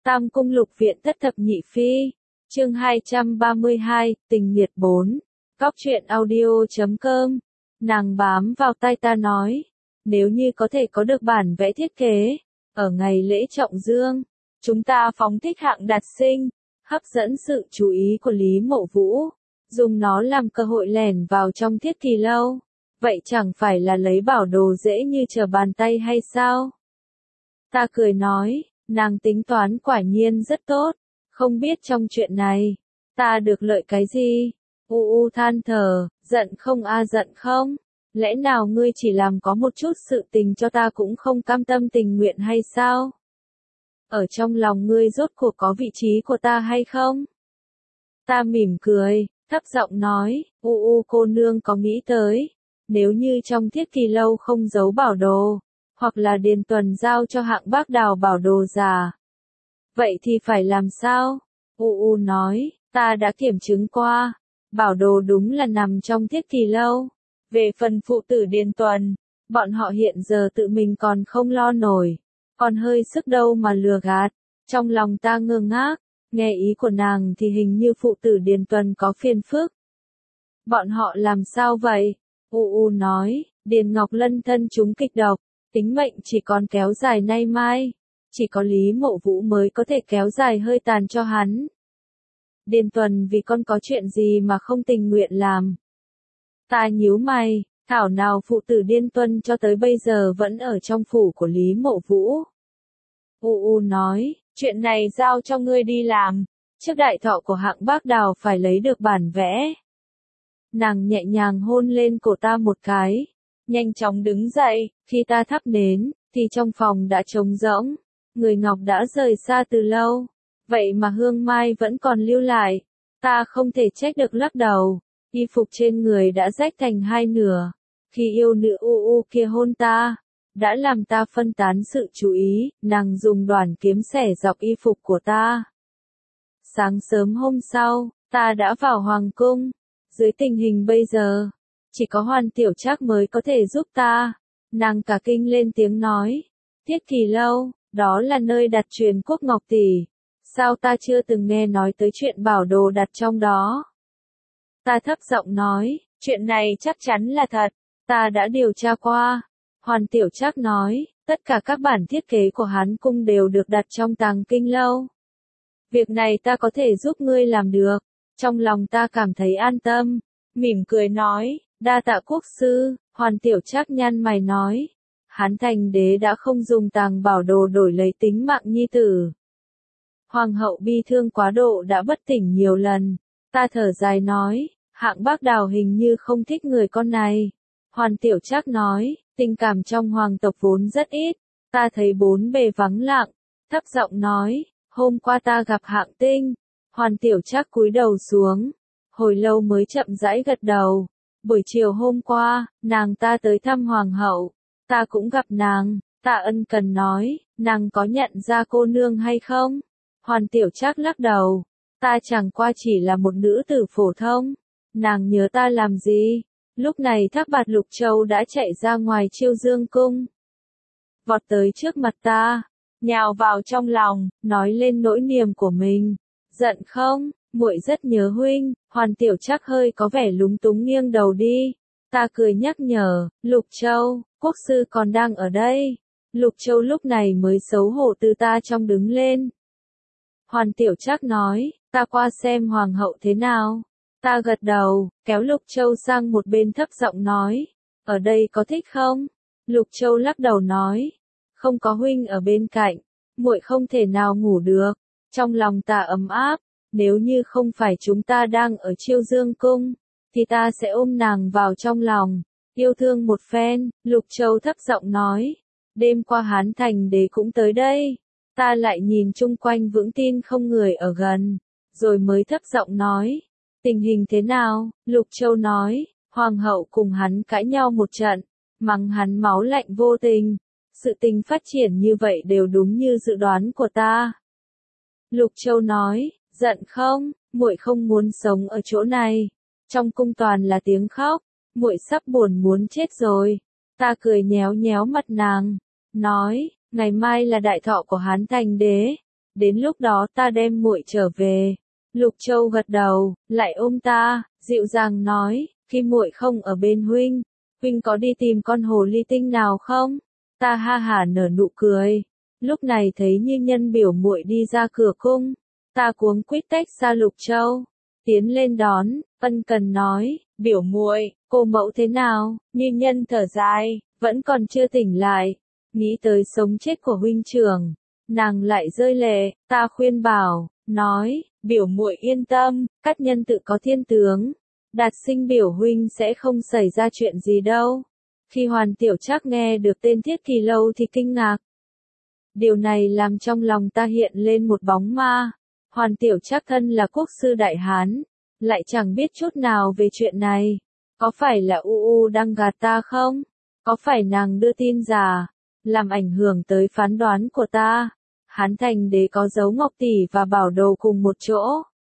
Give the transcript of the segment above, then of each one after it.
Tam Cung Lục Viện Thất Thập Nhị Phi, chương 232, Tình Nghiệt 4, Cóc truyện audio.com. Nàng bám vào tai ta nói, nếu như có thể có được bản vẽ thiết kế, ở ngày lễ trọng dương, chúng ta phóng thích hạng đạt sinh, hấp dẫn sự chú ý của Lý Mộ Vũ, dùng nó làm cơ hội lẻn vào trong Thiết Kỳ Lâu, vậy chẳng phải là lấy bảo đồ dễ như trở bàn tay hay sao? Ta cười nói, nàng tính toán quả nhiên rất tốt, không biết trong chuyện này, ta được lợi cái gì? U than thở, giận không giận không? Lẽ nào ngươi chỉ làm có một chút sự tình cho ta cũng không cam tâm tình nguyện hay sao? Ở trong lòng ngươi rốt cuộc có vị trí của ta hay không? Ta mỉm cười, thấp giọng nói, cô nương có nghĩ tới, nếu như trong Thiết Kỳ Lâu không giấu bảo đồ, hoặc là Điền Tuần giao cho Hạng Bác Đào bảo đồ giả. Vậy thì phải làm sao? Nói, ta đã kiểm chứng qua, bảo đồ đúng là nằm trong Thiết Kỳ Lâu. Về phần phụ tử Điền Tuần, bọn họ hiện giờ tự mình còn không lo nổi, còn hơi sức đâu mà lừa gạt. Trong lòng ta ngơ ngác, nghe ý của nàng thì hình như phụ tử Điền Tuần có phiền phức. Bọn họ làm sao vậy? Nói, Điền Ngọc Lân thân chúng kịch độc, tính mệnh chỉ còn kéo dài nay mai, chỉ có Lý Mộ Vũ mới có thể kéo dài hơi tàn cho hắn. Điền Tuần vì con có chuyện gì mà không tình nguyện làm? Ta nhíu mày, thảo nào phụ tử Điền Tuần cho tới bây giờ vẫn ở trong phủ của Lý Mộ Vũ. Nói, chuyện này giao cho ngươi đi làm, trước đại thọ của Hạng Bác Đào phải lấy được bản vẽ. Nàng nhẹ nhàng hôn lên cổ ta một cái, nhanh chóng đứng dậy, khi ta thắp nến, thì trong phòng đã trống rỗng, người Ngọc đã rời xa từ lâu, vậy mà hương mai vẫn còn lưu lại, ta không thể trách được lắc đầu, y phục trên người đã rách thành hai nửa, khi yêu nữ kia hôn ta, đã làm ta phân tán sự chú ý, nàng dùng đoản kiếm xẻ dọc y phục của ta. Sáng sớm hôm sau, ta đã vào hoàng cung, dưới tình hình bây giờ, chỉ có Hoàn Tiểu Trác mới có thể giúp ta. Nàng cả kinh lên tiếng nói, Thiết Kỳ Lâu, đó là nơi đặt truyền quốc ngọc tỷ, sao ta chưa từng nghe nói tới chuyện bảo đồ đặt trong đó? Ta thấp giọng nói, chuyện này chắc chắn là thật, ta đã điều tra qua. Hoàn Tiểu Trác nói, tất cả các bản thiết kế của Hán Cung đều được đặt trong Tàng Kinh Lâu. Việc này ta có thể giúp ngươi làm được. Trong lòng ta cảm thấy an tâm, mỉm cười nói, đa tạ quốc sư. Hoàn Tiểu Trác nhăn mày nói, Hán Thành Đế đã không dùng tàng bảo đồ đổi lấy tính mạng nhi tử. Hoàng hậu bi thương quá độ đã bất tỉnh nhiều lần. Ta thở dài nói, Hạng Bác Đào hình như không thích người con này. Hoàn Tiểu Trác nói, tình cảm trong hoàng tộc vốn rất ít. Ta thấy bốn bề vắng lặng, thấp giọng nói, hôm qua ta gặp Hạng Tinh. Hoàn Tiểu Trác cúi đầu xuống, hồi lâu mới chậm rãi gật đầu. Buổi chiều hôm qua, nàng ta tới thăm hoàng hậu, ta cũng gặp nàng. Ta ân cần nói, nàng có nhận ra cô nương hay không? Hoàn Tiểu Trác lắc đầu, ta chẳng qua chỉ là một nữ tử phổ thông, nàng nhớ ta làm gì? Lúc này Thác Bạt Lục Châu đã chạy ra ngoài Chiêu Dương cung, vọt tới trước mặt ta, nhào vào trong lòng, nói lên nỗi niềm của mình. Giận không, muội rất nhớ huynh. Hoàn Tiểu Trác hơi có vẻ lúng túng nghiêng đầu đi. Ta cười nhắc nhở, Lục Châu, quốc sư còn đang ở đây. Lục Châu lúc này mới xấu hổ từ ta trong đứng lên. Hoàn Tiểu Trác nói, ta qua xem hoàng hậu thế nào. Ta gật đầu, kéo Lục Châu sang một bên thấp giọng nói, ở đây có thích không? Lục Châu lắc đầu nói, không có huynh ở bên cạnh, muội không thể nào ngủ được. Trong lòng ta ấm áp, nếu như không phải chúng ta đang ở Chiêu Dương cung, thì ta sẽ ôm nàng vào trong lòng, yêu thương một phen. Lục Châu thấp giọng nói, đêm qua Hán Thành Đế cũng tới đây. Ta lại nhìn chung quanh vững tin không người ở gần, rồi mới thấp giọng nói, tình hình thế nào? Lục Châu nói, hoàng hậu cùng hắn cãi nhau một trận, mắng hắn máu lạnh vô tình. Sự tình phát triển như vậy đều đúng như dự đoán của ta. Lục Châu nói, giận không, muội không muốn sống ở chỗ này. Trong cung toàn là tiếng khóc, muội sắp buồn muốn chết rồi. Ta cười nhéo nhéo mặt nàng, nói, ngày mai là đại thọ của Hán Thành Đế, đến lúc đó ta đem muội trở về. Lục Châu gật đầu, lại ôm ta, dịu dàng nói, khi muội không ở bên huynh, huynh có đi tìm con hồ ly tinh nào không? Ta ha hả nở nụ cười. Lúc này thấy Như Nhân biểu muội đi ra cửa cung, ta cuống quýt tách xa Lục Châu, tiến lên đón, ân cần nói, biểu muội, cô mẫu thế nào? Như Nhân thở dài, vẫn còn chưa tỉnh lại, nghĩ tới sống chết của huynh trưởng, nàng lại rơi lệ. Ta khuyên bảo, nói, biểu muội yên tâm, các nhân tự có thiên tướng, Đạt Sinh biểu huynh sẽ không xảy ra chuyện gì đâu. Khi Hoàn Tiểu Trác nghe được tên Thiết Kỳ Lâu thì kinh ngạc. Điều này làm trong lòng ta hiện lên một bóng ma. Hoàn Tiểu Trác thân là quốc sư Đại Hán, lại chẳng biết chút nào về chuyện này. Có phải là UU đang gạt ta không? Có phải nàng đưa tin giả, làm ảnh hưởng tới phán đoán của ta? Hán Thành Đế có giấu Ngọc Tỷ và Bảo Đồ cùng một chỗ.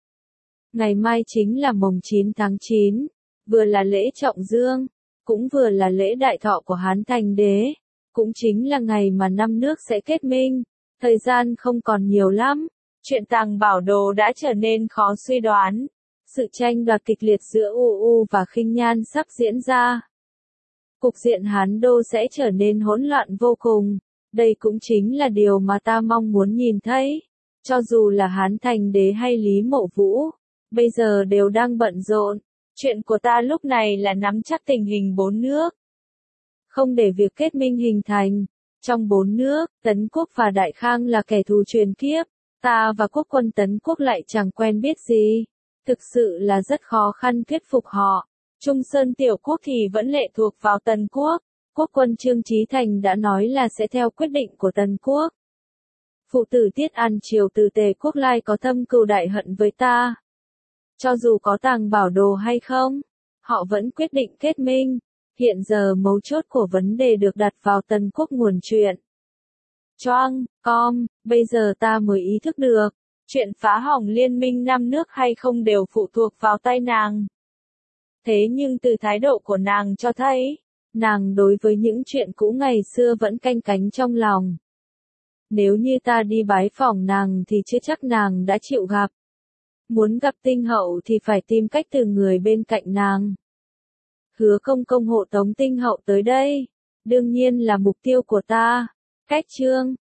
Ngày mai chính là mồng 9 tháng 9, vừa là lễ trọng dương, cũng vừa là lễ đại thọ của Hán Thành Đế, cũng chính là ngày mà năm nước sẽ kết minh. Thời gian không còn nhiều lắm, chuyện Tàng Bảo Đồ đã trở nên khó suy đoán. Sự tranh đoạt kịch liệt giữa UU và Khinh Nhan sắp diễn ra. Cục diện Hán Đô sẽ trở nên hỗn loạn vô cùng. Đây cũng chính là điều mà ta mong muốn nhìn thấy. Cho dù là Hán Thành Đế hay Lý Mộ Vũ, bây giờ đều đang bận rộn. Chuyện của ta lúc này là nắm chắc tình hình bốn nước. Không để việc kết minh hình thành. Trong bốn nước, Tấn Quốc và Đại Khang là kẻ thù truyền kiếp. Ta và quốc quân Tấn Quốc lại chẳng quen biết gì. Thực sự là rất khó khăn thuyết phục họ. Trung Sơn Tiểu Quốc thì vẫn lệ thuộc vào Tần Quốc. Quốc quân Trương Chí Thành đã nói là sẽ theo quyết định của Tần Quốc. Phụ tử Tiết An Triều từ Tề Quốc lai có thâm cừu đại hận với ta. Cho dù có Tàng Bảo Đồ hay không, họ vẫn quyết định kết minh. Hiện giờ mấu chốt của vấn đề được đặt vào Tần Quốc nguồn chuyện. Choang, bây giờ ta mới ý thức được, chuyện phá hỏng liên minh năm nước hay không đều phụ thuộc vào tay nàng. Thế nhưng từ thái độ của nàng cho thấy, nàng đối với những chuyện cũ ngày xưa vẫn canh cánh trong lòng. Nếu như ta đi bái phỏng nàng thì chưa chắc nàng đã chịu gặp. Muốn gặp Tinh Hậu thì phải tìm cách từ người bên cạnh nàng. Hứa Công Công hộ tống Tinh Hậu tới đây, đương nhiên là mục tiêu của ta. Cách chương